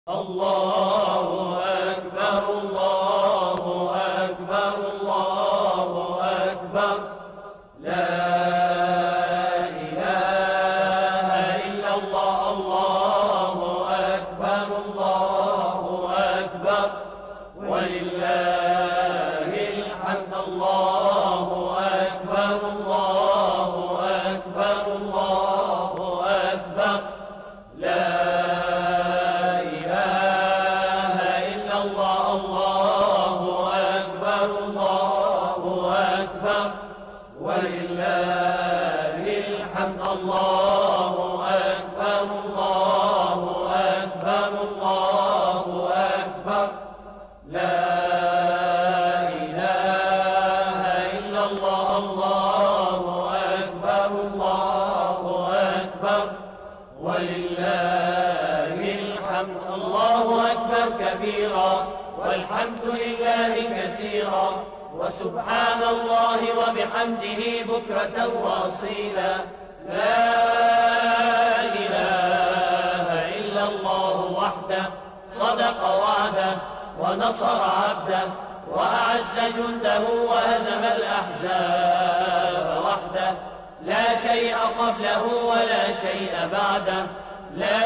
الله أكبر الله أكبر الله أكبر لا إله إلا الله الله أكبر الله أكبر ولله الحمد الله أكبر الله أكبر الله أكبر لا ولله الحمد الله أكبر الله أكبر الله أكبر لا إله إلا الله الله أكبر الله أكبر ولله الحمد الله أكبر كبيرا والحمد لله كثيرا وسبحان الله وبحمده بكرة وأصيلا لا إله إلا الله وحده صدق وعده ونصر عبده وأعز جنده وهزم الأحزاب وحده لا شيء قبله ولا شيء بعده لا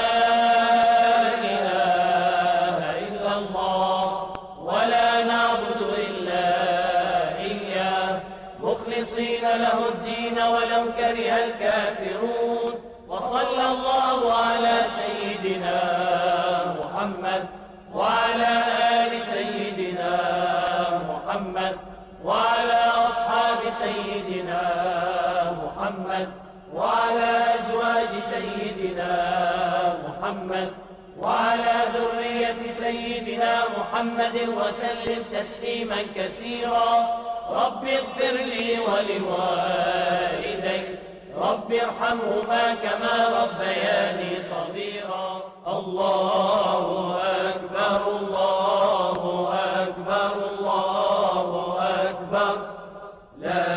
إله إلا الله ولا نعبد إلا مخلصين له الدين ولو كره الكافرون وصلى الله على سيدنا محمد وعلى آل سيدنا محمد وعلى أصحاب سيدنا محمد وعلى أزواج سيدنا محمد وعلى ذرية سيدنا محمد وسلم تسليما كثيرا رب اغفر لي ولوالدي رب ارحمهما كما ربياني صغيرا الله أكبر الله أكبر الله أكبر لا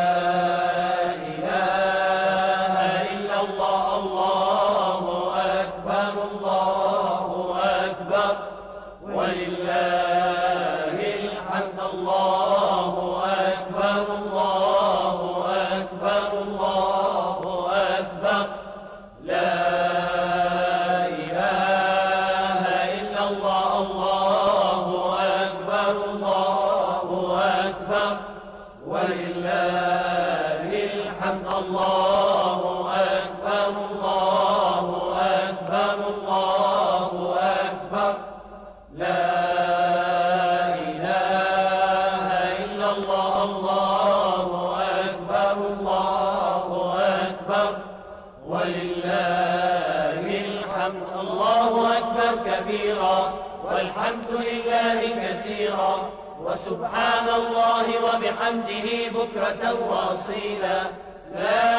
إله إلا الله الله أكبر الله أكبر ولله الحمد الله أكبر الله أكبر الله أكبر لا إله إلا الله الله أكبر الله أكبر ولله الحمد الله أكبر الله أكبر الله أكبر لا إله إلا الله الله أكبر الله أكبر ولله الحمد الله أكبر كبيرا والحمد لله كثيرا وسبحان الله وبحمده بكرة وأصيلا لا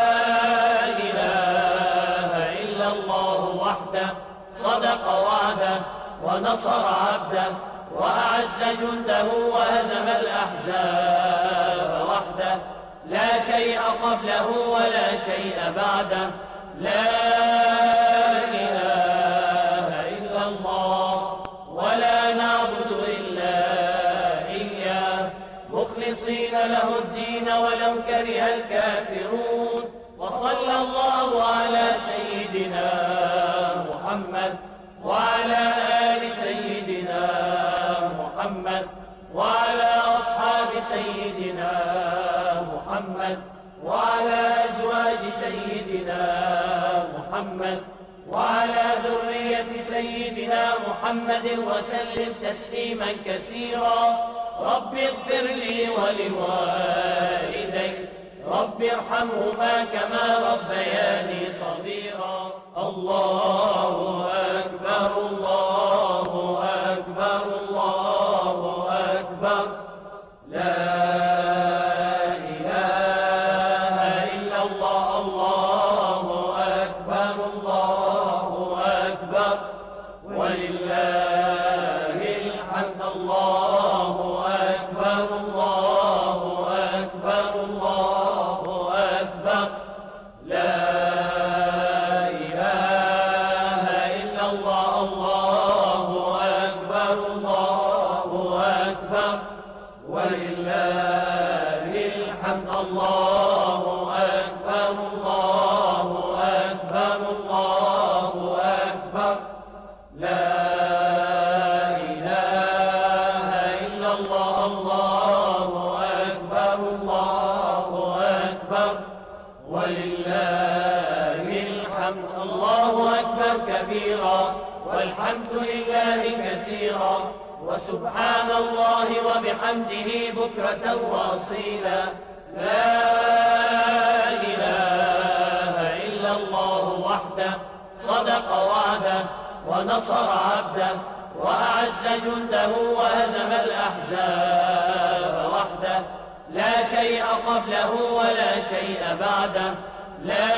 إله إلا الله وحده صدق وعده ونصر عبده وأعز جنده وهزم الأحزاب وحده لا شيء قبله ولا شيء بعده لا إله إلا الله ولا نعبد إلا إياه مخلصين له الدين ولو كره الكافرون وصلى الله على سيدنا محمد وعلى آل سيدنا محمد وعلى أصحاب سيدنا محمد وعلى أزواج سيدنا محمد وعلى ذرية سيدنا محمد وسلم تسليما كثيرا رب اغفر لي ولوالدي رب ارحمهما كما ربياني صغيرا الله أكبر الله أكبر الله أكبر لا إله إلا الله الله أكبر الله أكبر ولله الحمد الله أكبر الله أكبر الله أكبر لا إله إلا الله الله لا إله إلا الله الله أكبر الله أكبر ولله الحمد. الله أكبر كبيرا والحمد لله كثيرا وسبحان الله وبحمده بكرة وأصيلا. لا إله إلا الله وحده صدق وعده ونصر عبده وأعز جنده وهزم الأحزاب وحده. لا شيء قبله ولا شيء بعده. لا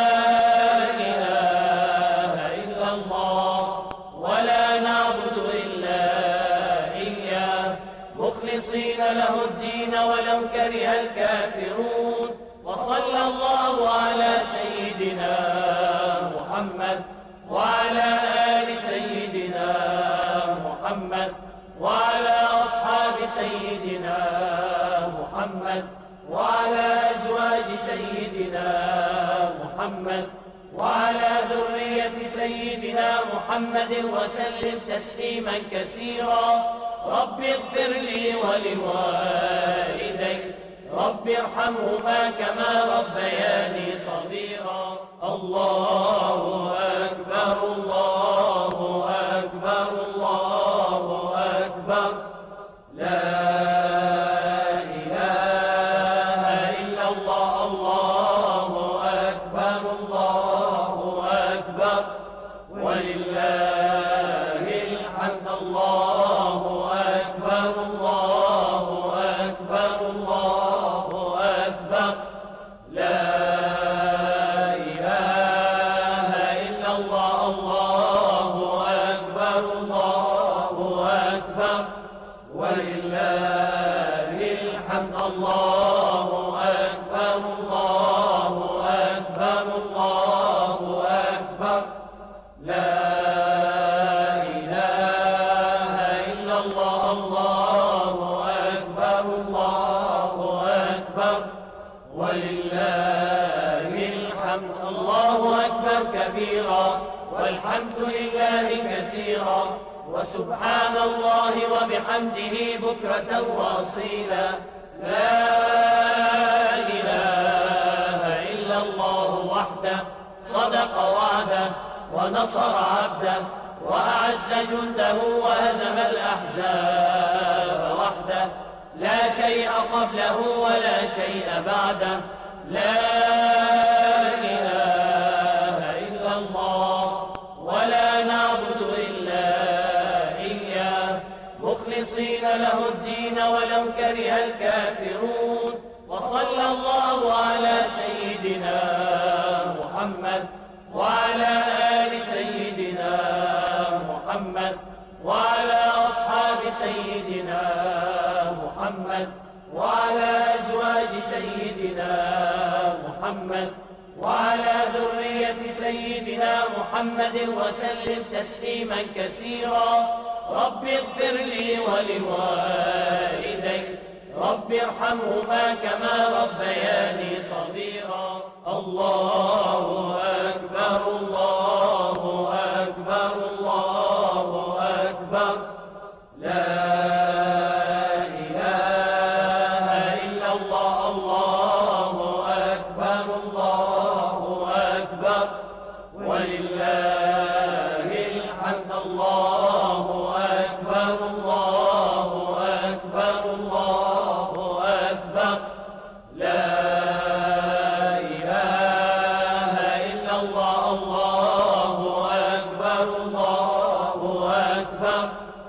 إله إلا الله ولا نعبد إلا إياه مخلصين له الدين ولو كره الكافرون. وصلى الله على سيدنا محمد وعلى آل سيدنا محمد وعلى أصحاب سيدنا محمد وعلى أزواج سيدنا محمد وعلى ذرية سيدنا محمد وسلم تسليما كثيرا. رب اغفر لي ولوالدي رب ارحمهما كما ربياني صغيرا. الله أكبر الله أكبر الله أكبر. لا إله إلا الله الله أكبر الله أكبر ولله الحمد. الله أكبر الله أكبر الله أكبر. لا إله إلا الله الله أكبر الله أكبر ولله الحمد. الله أكبر الله أكبر الله أكبر. لا إله إلا الله الله أكبر الله أكبر ولله الحمد. الله أكبر كبيرا والحمد لله كثيرا وسبحان الله وبحمده بكرة وأصيلا. لا إله إلا الله وحده صدق وعده ونصر عبده وأعز جنده وهزم الأحزاب وحده. لا شيء قبله ولا شيء بعده. لا إله إلا الله ولا نعبد إلا إياه مخلصين له الدين ولو كره الكافرون. وصلى الله على سيدنا محمد وعلى آل سيدنا محمد وعلى أصحاب سيدنا محمد وعلى أزواج سيدنا محمد وعلى ذرية سيدنا محمد وسلم تسليما كثيرا. رب اغفر لي ولوالدي رب ارحمهما كما ربياني صغيرا. الله أكبر الله أكبر الله أكبر. لا إله إلا الله الله أكبر الله أكبر ولله الحمد. الله أكبر الله أكبر الله أكبر. لا إله إلا الله الله أكبر الله أكبر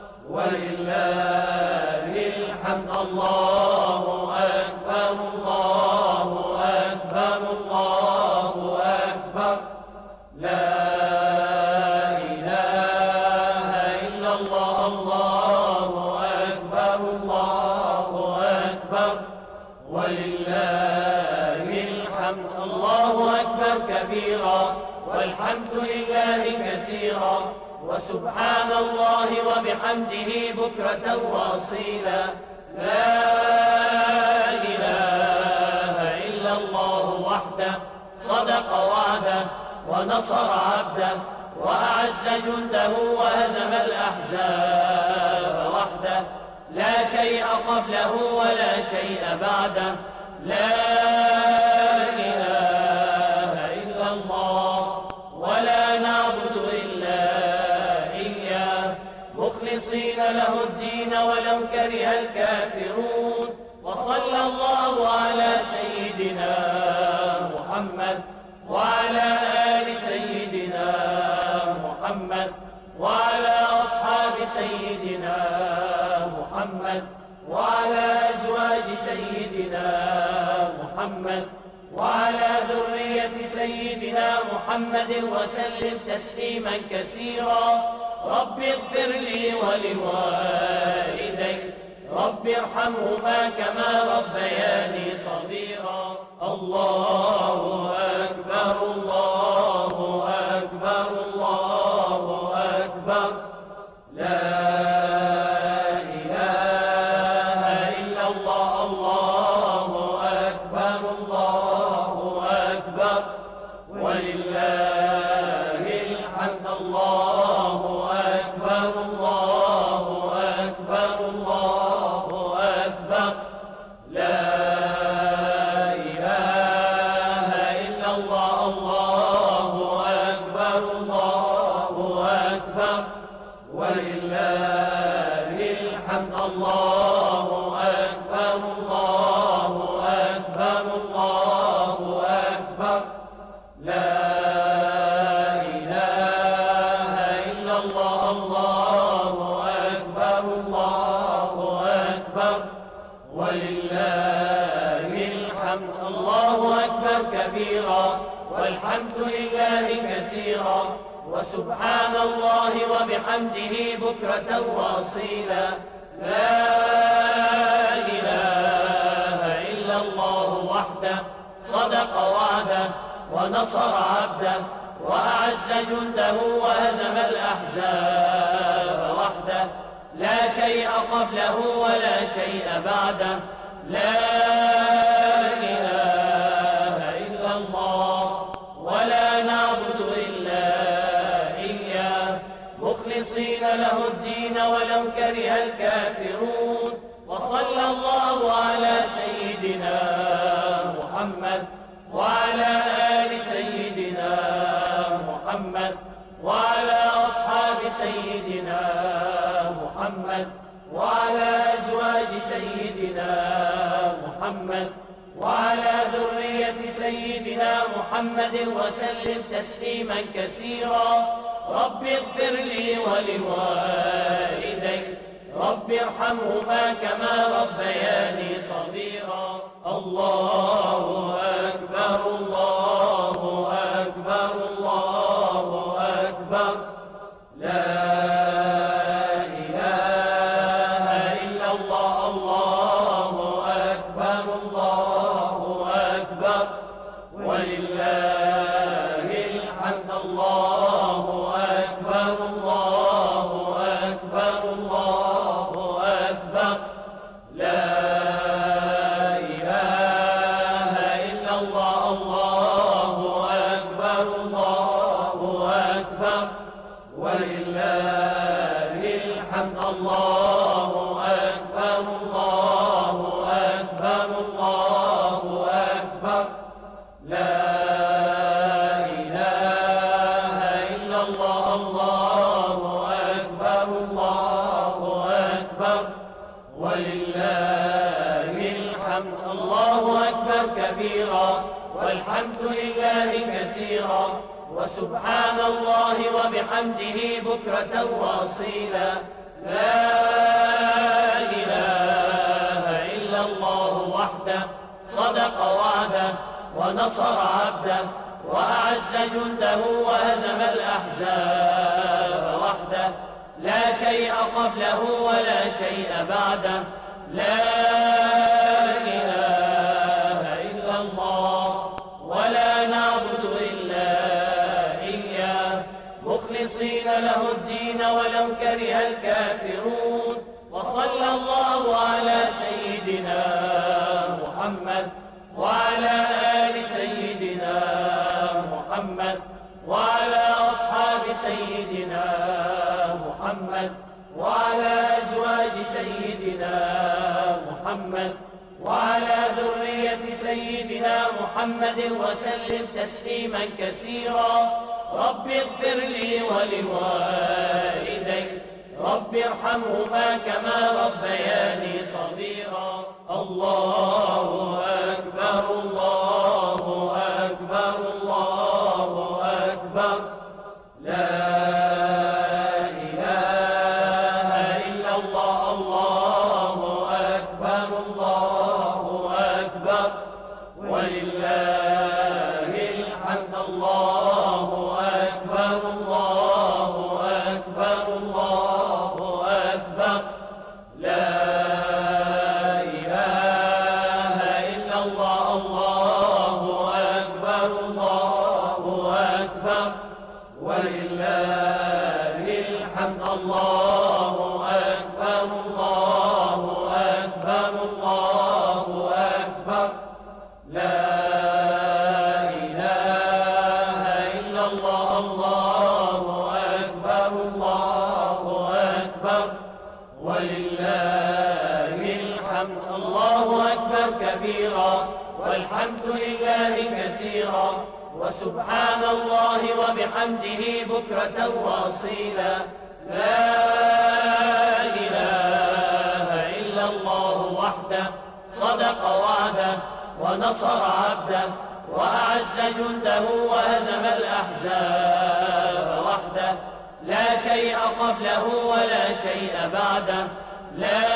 ولله الحمد. الله أكبر الله أكبر الله أكبر. لا إله إلا الله الله أكبر الله أكبر ولله الحمد. الله أكبر كبيرا والحمد لله كثيرا وسبحان الله وبحمده بكرة وأصيلا. لا إله إلا الله وحده صدق وعده ونصر عبده وأعز جنده الأحزاب وحده، لا شيء قبله ولا شيء بعده، لا إله إلا الله، ولا نعبد إلا إياه، مخلصين له الدين ولو كره الكافرون. وصلى الله على سيدنا محمد وعلى آل سيدنا محمد وعلى أصحاب سيدنا محمد وعلى أزواج سيدنا محمد وعلى ذرية سيدنا محمد وسلم تسليما كثيرا. رب اغفر لي ولوالدي، رب ارحمهما كما ربياني صغيرا. الله أكبر الله أكبر الله أكبر، لا إله إلا الله. الله أكبر الله أكبر، ولله الحمد. الله أكبر الله أكبر الله أكبر، لا إله إلا الله. الله أكبر الله أكبر، ولله الحمد. الله أكبر الله أكبر الله أكبر، لا إله إلا الله. الله أكبر الله أكبر، ولله الحمد. الله أكبر كبيرا، والحمد لله كثيرا، وسبحان الله وبحمده بكرة وأصيلا. لا إله إلا الله وحده، صدق وعده ونصر عبده وأعز جنده وهزم الأحزاب وحده، لا شيء قبله ولا شيء بعده، لا إله إلا الله، ولا نعبد إلا إياه، مخلصين له الدين ولو كره الكافرون. وصلى الله على سيدنا محمد وعلى آل سيدنا محمد وعلى أصحاب سيدنا محمد وعلى أزواج سيدنا محمد وعلى ذرية سيدنا محمد وسلم تسليما كثيرا. رب اغفر لي ولوالدي، رب ارحمهما كما ربياني صغيرا. الله أكبر الله أكبر الله أكبر، لا إله إلا الله. الله أكبر الله أكبر، ولله الحمد. الله أكبر الله أكبر الله أكبر، لا إله إلا الله. الله أكبر الله أكبر، ولله الحمد. الله أكبر الله أكبر الله أكبر، لا إله إلا الله. الله أكبر الله أكبر، ولله الحمد. الله أكبر كبيرا، والحمد لله كثيرا، وسبحان الله وبحمده بكرة وأصيلا. لا إله إلا الله وحده، صدق وعده ونصر عبده وأعز جنده وهزم الأحزاب وحده، لا شيء قبله ولا شيء بعده، لا إله إلا الله، ولا نعبد إلا إياه، مخلصين له الدين ولو كره الكافرون. وصلى الله على سيدنا محمد وعلى آل سيدنا محمد وعلى أصحاب سيدنا محمد محمد وعلى أزواج سيدنا محمد وعلى ذرية سيدنا محمد وسلم تسليما كثيرا. رب اغفر لي ولوالدي، رب ارحمهما كما ربياني صغيرا. الله أكبر الله أكبر الله أكبر، لا إله إلا الله. الله أكبر الله أكبر ولله الحمد. الله أكبر الله أكبر الله أكبر، لا إله إلا الله. الله أكبر الله أكبر ولله الحمد. الله أكبر الله أكبر الله أكبر، لا إله إلا الله. الله أكبر الله أكبر ولله الحمد. الله أكبر كبيرا والحمد لله كثيرا وسبحان الله وبحمده بكرة وأصيلا. لا إله إلا الله وحده، صدق وعده ونصر عبده وأعز جنده وهزم الأحزاب وحده. لا شيء قبله ولا شيء بعده، لا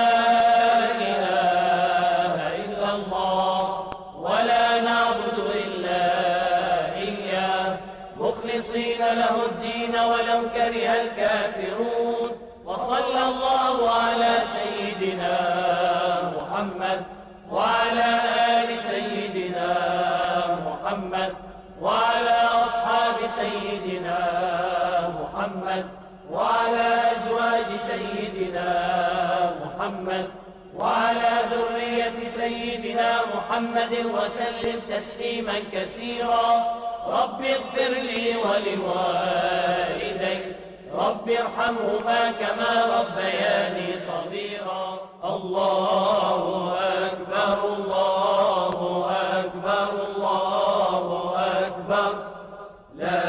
إله إلا الله ولا نعبد إلا إياه مخلصين له الدين ولو كره الكافرون. وصلى الله على سيدنا محمد وعلى آل سيدنا محمد وعلى أصحاب سيدنا محمد وعلى أزواج سيدنا محمد وعلى ذرية سيدنا محمد وسلم تسليما كثيرا. رب اغفر لي ولوالدي، رب ارحمهما كما ربياني صغيرا. الله أكبر الله أكبر الله أكبر، لا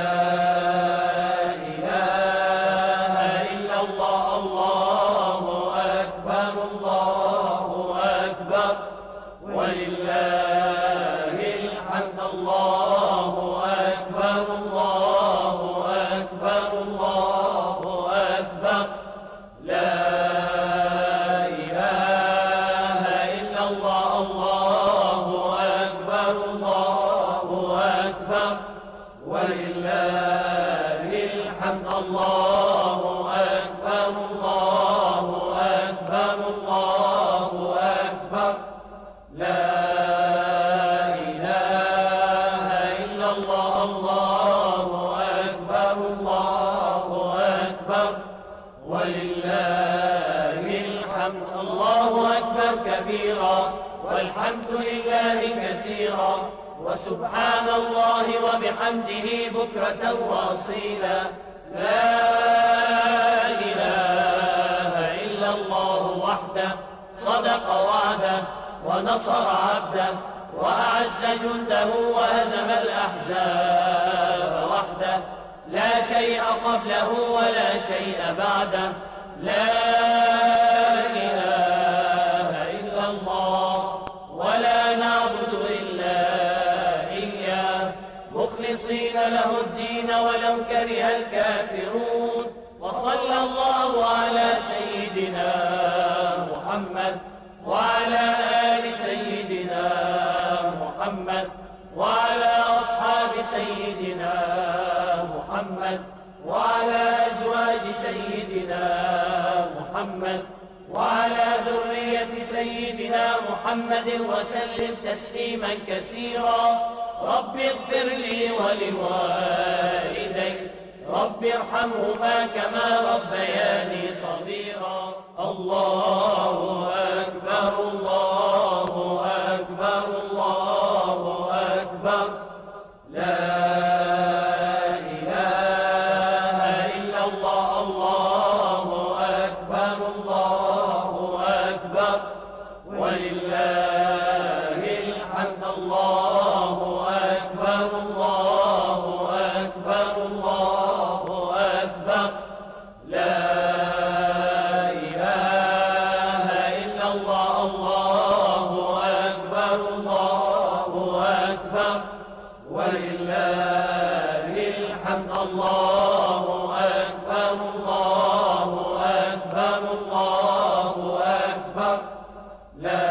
إله إلا الله. الله أكبر الله أكبر ولله الحمد. الله أكبر الله أكبر الله أكبر، لا إله إلا الله. الله أكبر الله أكبر ولله الحمد. الله أكبر الله أكبر الله أكبر، لا إله إلا الله. الله أكبر الله أكبر ولله الحمد. الله أكبر كبيرا والحمد لله كثيرا وسبحان الله وبحمده بكرة وأصيلا. لا إله إلا الله وحده، صدق وعده ونصر عبده وأعز جنده وهزم الأحزاب وحده. لا شيء قبله ولا شيء بعده، لا إله إلا الله ولا نعبد إلا إياه مخلصين له الدين ولو كره الكافرون. وصلى الله على سيدنا محمد وعلى آل سيدنا محمد وعلى أصحاب سيدنا محمد وعلى أزواج سيدنا محمد وعلى ذرية سيدنا محمد وسلم تسليما كثيرا. رب اغفر لي ولوالدي، رب ارحمهما كما ربياني صغيرا. الله أكبر الله أكبر الله أكبر، لا إله إلا الله. الله أكبر الله أكبر لا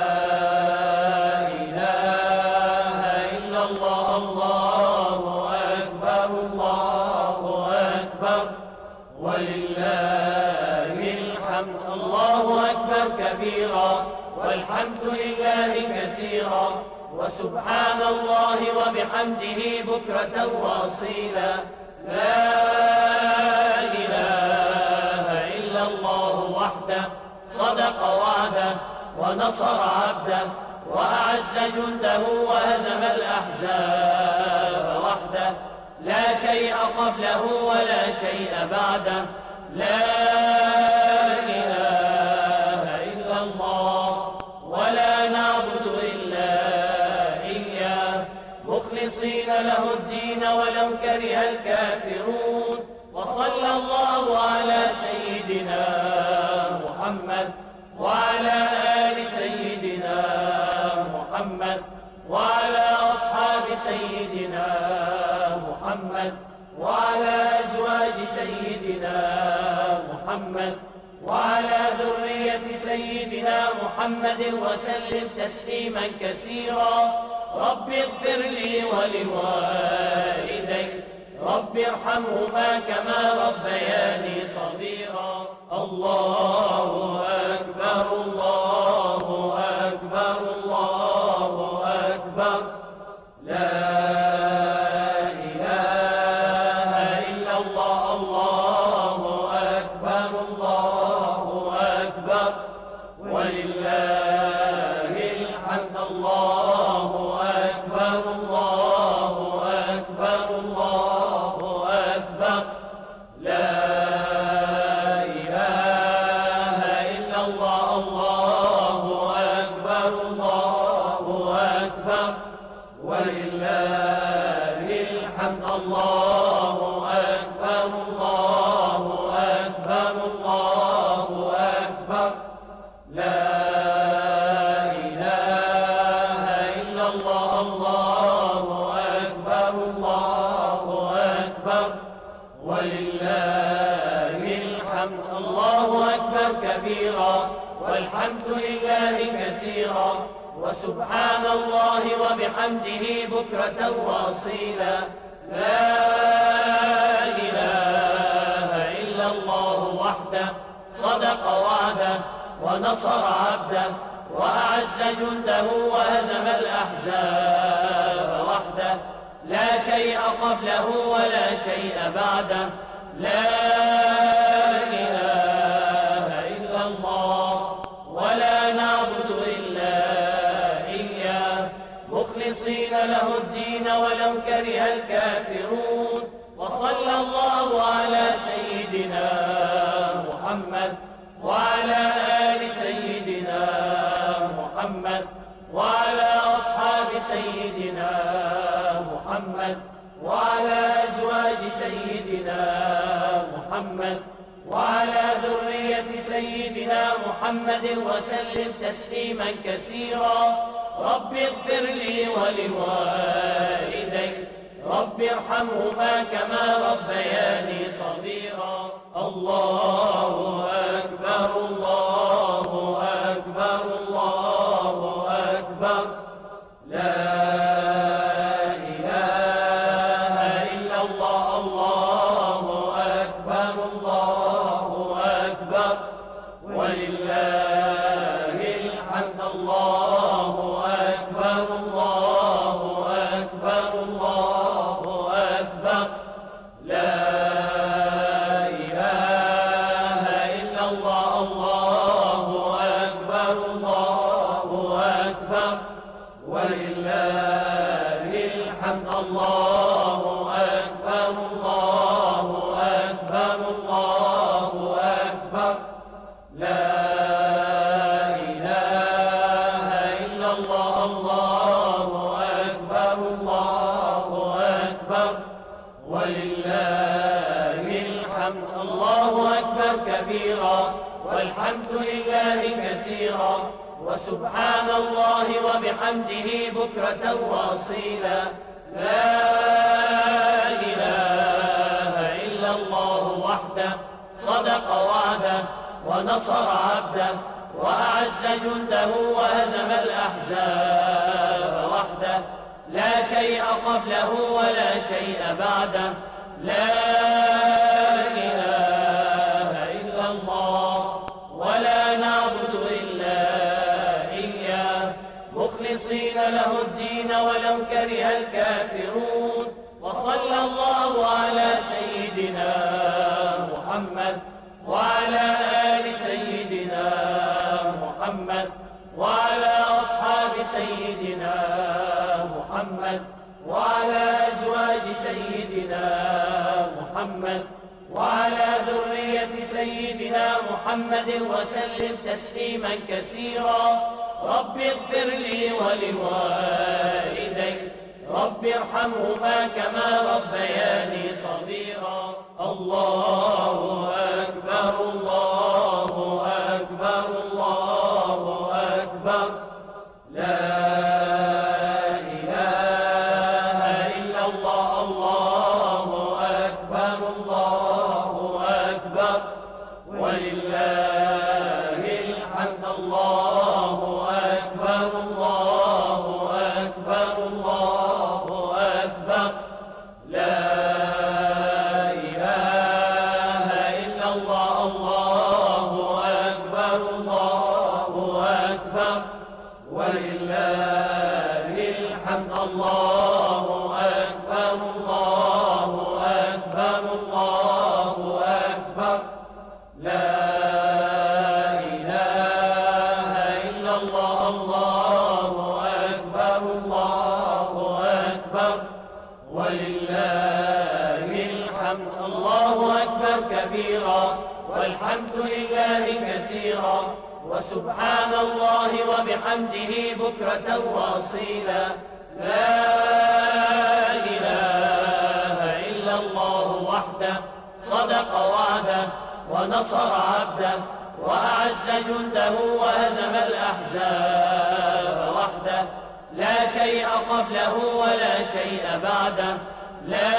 إله إلا الله الله أكبر الله أكبر ولله الحمد الله أكبر كبيرا والحمد لله كثيرا وسبحان الله وبحمده بكرة وأصيلا لا إله إلا الله وحده صدق وعده ونصر عبده وأعز جنده وهزم الأحزاب وحده لا شيء قبله ولا شيء بعده لا إله إلا الله ولا نعبد إلا إياه مخلصين له الدين ولو كره الكافرون وصلى الله على سيدنا محمد وعلى آل سيدنا محمد وعلى أصحاب سيدنا محمد وعلى أزواج سيدنا محمد وعلى ذرية سيدنا محمد وسلم تسليما كثيرا رب اغفر لي ولوالدي رب ارحمهما كما ربياني صغيرا الله أكبر الله أكبر الله أكبر لا إله إلا الله الله أكبر الله أكبر ولله الحمد الله أكبر الله أكبر الله أكبر لا إله إلا الله الله أكبر الله أكبر ولله الحمد الله أكبر الله أكبر الله أكبر لا إله إلا الله الله أكبر الله أكبر ولله الحمد الله أكبر كبيرا والحمد لله كثيرا وسبحان الله وبحمده بكرة وأصيلا لا إله إلا الله وحده صدق وعده ونصر عبده وأعز جنده وهزم الأحزاب وحده لا شيء قبله ولا شيء بعده لا إله إلا الله ولا نعبد إلا إياه مخلصين له الدين ولو كره الكافرون وصلى الله على سيدنا محمد وعلى آل سيدنا محمد وعلى أصحاب سيدنا محمد وعلى أزواج سيدنا محمد وعلى ذرية سيدنا محمد وسلم تسليما كثيرا رب اغفر لي ولوالدي رب ارحمهما كما ربياني صغيرا الله أكبر الله أكبر الله أكبر لا إله إلا الله الله أكبر الله أكبر ولله الحمد الله أكبر الله أكبر الله أكبر لا إله إلا الله الله أكبر الله أكبر ولله الحمد الله أكبر الله أكبر الله أكبر لا إله إلا الله الله أكبر الله أكبر ولله الحمد الله أكبر كبيرا والحمد لله كثيرا وسبحان الله وبحمده بكرة وأصيلا لا إله إلا الله وحده صدق وعده ونصر عبده وأعز جنده وهزم الأحزاب وحده لا شيء قبله ولا شيء بعده لا إله إلا الله ولا نعبد إلا إياه مخلصين له الدين ولو كره الكافرون وصلى الله على سيدنا محمد وعلى آل سيدنا محمد وعلى أصحاب سيدنا محمد وعلى أزواج سيدنا محمد وعلى ذرية سيدنا محمد وسلم تسليما كثيرا رب اغفر لي ولوالدي رب ارحمهما كما ربياني صغيرا الله أكبر الله أكبر الله أكبر لا إله إلا الله الله أكبر الله أكبر ولله الحمد الله أكبر الله أكبر الله أكبر لا إله إلا الله الله أكبر الله أكبر ولله الحمد الله أكبر الله أكبر الله أكبر لا إله إلا الله الله أكبر الله أكبر ولله الحمد الله أكبر كبيرا والحمد لله كثيرا وسبحان الله وبحمده بكرة واصيلا لا إله إلا الله وحده صدق وعده ونصر عبده وأعز جنده وهزم الأحزاب وحده لا شيء قبله ولا شيء بعده لا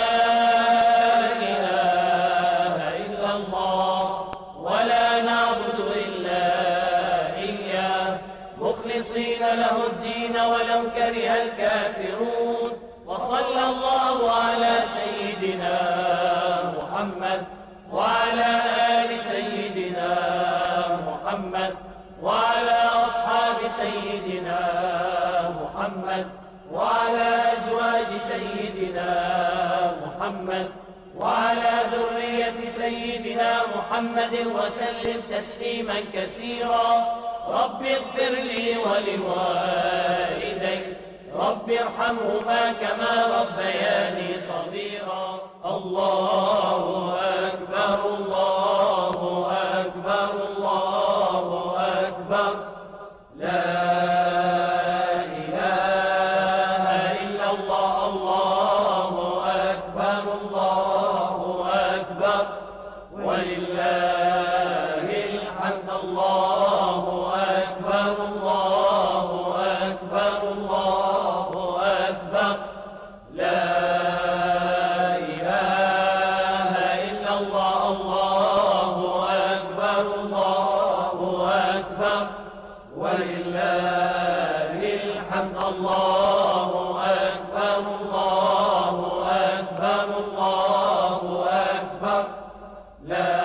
إله إلا الله ولا نعبد إلا إياه مخلصين له الدين ولو كره الكافرون وصلى الله على سيدنا محمد وعلى آل سيدنا محمد وعلى أصحاب سيدنا محمد وعلى أزواج سيدنا محمد وعلى ذرية سيدنا محمد وسلم تسليما كثيرا رب اغفر لي ولوالدي رب ارحمهما كما ربياني صغيرا الله أكبر الله أكبر الله أكبر لا إله إلا الله الله أكبر الله أكبر ولله الحمد الله أكبر الله أكبر الله أكبر لا إله إلا الله الله أكبر الله أكبر ولله الحمد الله أكبر الله أكبر الله أكبر لا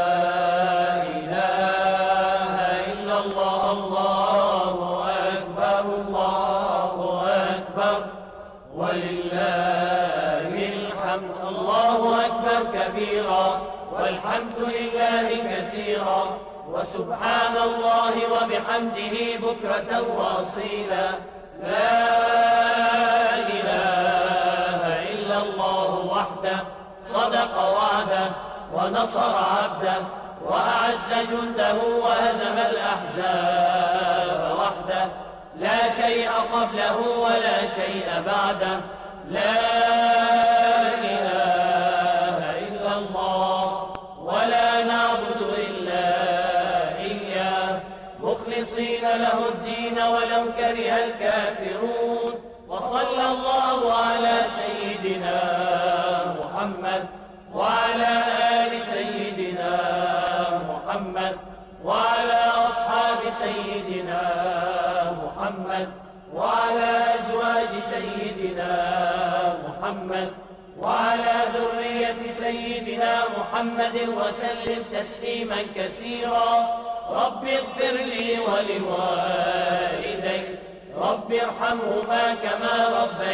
إله إلا الله الله أكبر الله أكبر ولله الحمد الله أكبر كبيرا والحمد لله كثيرا وسبحان الله وبحمده بكرة واصيلا لا إله إلا الله وحده صدق وعده ونصر عبده وأعز جنده وهزم الأحزاب وحده لا شيء قبله ولا شيء بعده لا إله إلا الله ولا نعبد إلا إياه مخلصين له الدين ولو كره الكافرون وصلى الله على سيدنا محمد وعلى آل سيدنا محمد وعلى أصحاب سيدنا محمد وعلى أزواج سيدنا محمد وعلى ذرية سيدنا محمد وسلم تسليما كثيرا. رب اغفر لي ولوالدي، رب ارحمهما كما ربياني